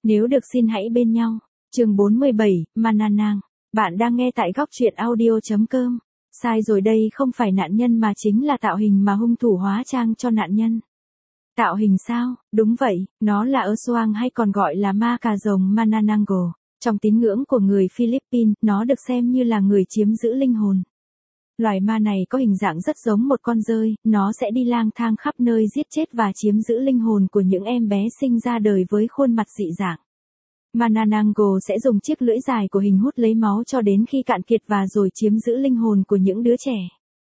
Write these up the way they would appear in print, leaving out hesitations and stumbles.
Nếu được xin hãy bên nhau. Chương 47, Mananang. Bạn đang nghe tại góc truyện audio.com. Sai rồi, đây không phải nạn nhân mà chính là tạo hình mà hung thủ hóa trang cho nạn nhân. Tạo hình sao? Đúng vậy, nó là Aswang hay còn gọi là ma cà rồng Manananggal. Trong tín ngưỡng của người Philippines, nó được xem như là người chiếm giữ linh hồn. Loài ma này có hình dạng rất giống một con dơi, nó sẽ đi lang thang khắp nơi giết chết và chiếm giữ linh hồn của những em bé sinh ra đời với khuôn mặt dị dạng. Manananggal sẽ dùng chiếc lưỡi dài của hình hút lấy máu cho đến khi cạn kiệt và rồi chiếm giữ linh hồn của những đứa trẻ.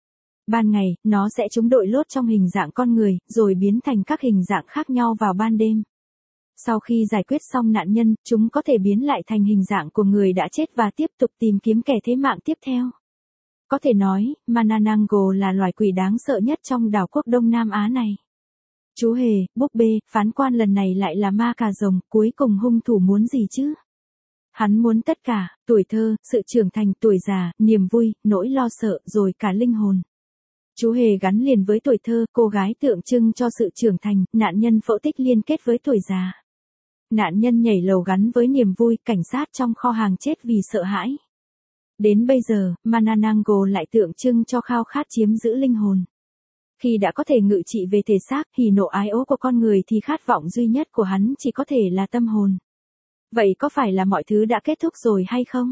Ban ngày, nó sẽ trúng đội lốt trong hình dạng con người, rồi biến thành các hình dạng khác nhau vào ban đêm. Sau khi giải quyết xong nạn nhân, chúng có thể biến lại thành hình dạng của người đã chết và tiếp tục tìm kiếm kẻ thế mạng tiếp theo. Có thể nói, Manananggal là loài quỷ đáng sợ nhất trong đảo quốc Đông Nam Á này. Chú hề, búp bê, phán quan lần này lại là ma cà rồng, cuối cùng hung thủ muốn gì chứ? Hắn muốn tất cả, tuổi thơ, sự trưởng thành, tuổi già, niềm vui, nỗi lo sợ, rồi cả linh hồn. Chú hề gắn liền với tuổi thơ, cô gái tượng trưng cho sự trưởng thành, nạn nhân phẫu tích liên kết với tuổi già. Nạn nhân nhảy lầu gắn với niềm vui, cảnh sát trong kho hàng chết vì sợ hãi. Đến bây giờ, Manananggal lại tượng trưng cho khao khát chiếm giữ linh hồn. Khi đã có thể ngự trị về thể xác, hỉ nộ ái ố của con người thì khát vọng duy nhất của hắn chỉ có thể là tâm hồn. Vậy có phải là mọi thứ đã kết thúc rồi hay không?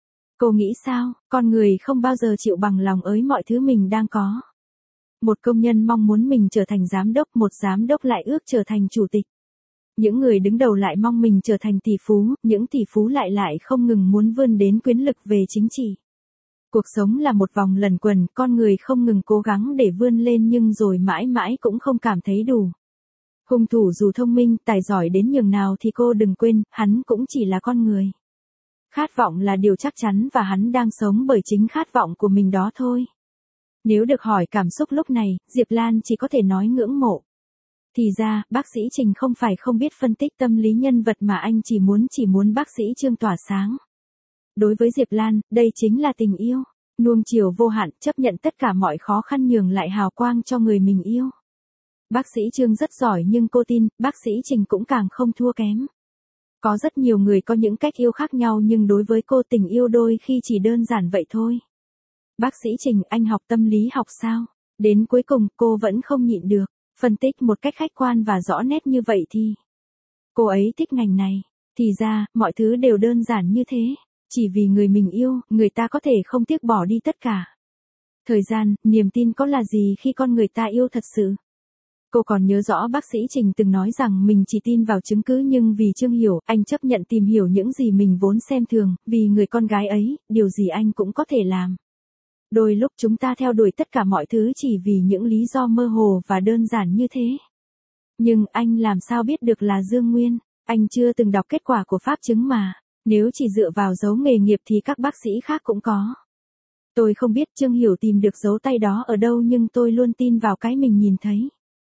Cô nghĩ sao? Con người không bao giờ chịu bằng lòng ới mọi thứ mình đang có. Một công nhân mong muốn mình trở thành giám đốc, một giám đốc lại ước trở thành chủ tịch. Những người đứng đầu lại mong mình trở thành tỷ phú, những tỷ phú lại không ngừng muốn vươn đến quyền lực về chính trị. Cuộc sống là một vòng luẩn quẩn, con người không ngừng cố gắng để vươn lên nhưng rồi mãi mãi cũng không cảm thấy đủ. Hung thủ dù thông minh, tài giỏi đến nhường nào thì cô đừng quên, hắn cũng chỉ là con người. Khát vọng là điều chắc chắn và hắn đang sống bởi chính khát vọng của mình đó thôi. Nếu được hỏi cảm xúc lúc này, Diệp Lan chỉ có thể nói ngưỡng mộ. Thì ra, bác sĩ Trình không phải không biết phân tích tâm lý nhân vật mà anh chỉ muốn bác sĩ Trương tỏa sáng. Đối với Diệp Lan, đây chính là tình yêu. Nuông chiều vô hạn, chấp nhận tất cả mọi khó khăn nhường lại hào quang cho người mình yêu. Bác sĩ Trương rất giỏi nhưng cô tin, bác sĩ Trình cũng càng không thua kém. Có rất nhiều người có những cách yêu khác nhau nhưng đối với cô tình yêu đôi khi chỉ đơn giản vậy thôi. Bác sĩ Trình, anh học tâm lý học sao? Đến cuối cùng, cô vẫn không nhịn được. Phân tích một cách khách quan và rõ nét như vậy thì cô ấy thích ngành này. Thì ra, mọi thứ đều đơn giản như thế. Chỉ vì người mình yêu, người ta có thể không tiếc bỏ đi tất cả. Thời gian, niềm tin có là gì khi con người ta yêu thật sự? Cô còn nhớ rõ bác sĩ Trình từng nói rằng mình chỉ tin vào chứng cứ nhưng vì Trương hiểu, anh chấp nhận tìm hiểu những gì mình vốn xem thường, vì người con gái ấy, điều gì anh cũng có thể làm. Đôi lúc chúng ta theo đuổi tất cả mọi thứ chỉ vì những lý do mơ hồ và đơn giản như thế. Nhưng anh làm sao biết được là Dương Nguyên? Anh chưa từng đọc kết quả của pháp chứng mà. Nếu chỉ dựa vào dấu nghề nghiệp thì các bác sĩ khác cũng có. Tôi không biết Trương Hiểu tìm được dấu tay đó ở đâu nhưng tôi luôn tin vào cái mình nhìn thấy.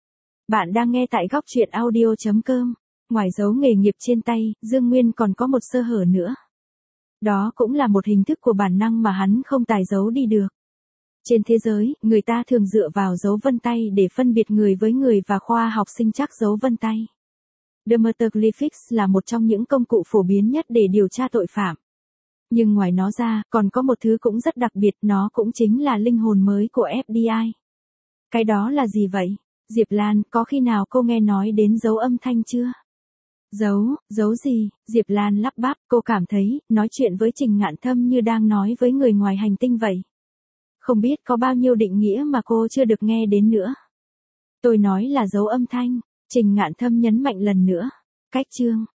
Bạn đang nghe tại góc truyện audio.com. Ngoài dấu nghề nghiệp trên tay, Dương Nguyên còn có một sơ hở nữa. Đó cũng là một hình thức của bản năng mà hắn không tài giấu đi được. Trên thế giới, người ta thường dựa vào dấu vân tay để phân biệt người với người và khoa học sinh trắc dấu vân tay. Dermatoglyphics là một trong những công cụ phổ biến nhất để điều tra tội phạm. Nhưng ngoài nó ra, còn có một thứ cũng rất đặc biệt, nó cũng chính là linh hồn mới của FBI. Cái đó là gì vậy? Diệp Lan, có khi nào cô nghe nói đến dấu âm thanh chưa? Dấu gì? Diệp Lan lắp bắp, cô cảm thấy, nói chuyện với Trình Ngạn Thâm như đang nói với người ngoài hành tinh vậy. Không biết có bao nhiêu định nghĩa mà cô chưa được nghe đến nữa. Tôi nói là dấu âm thanh. Trình Ngạn Thâm nhấn mạnh lần nữa. Cách Trương,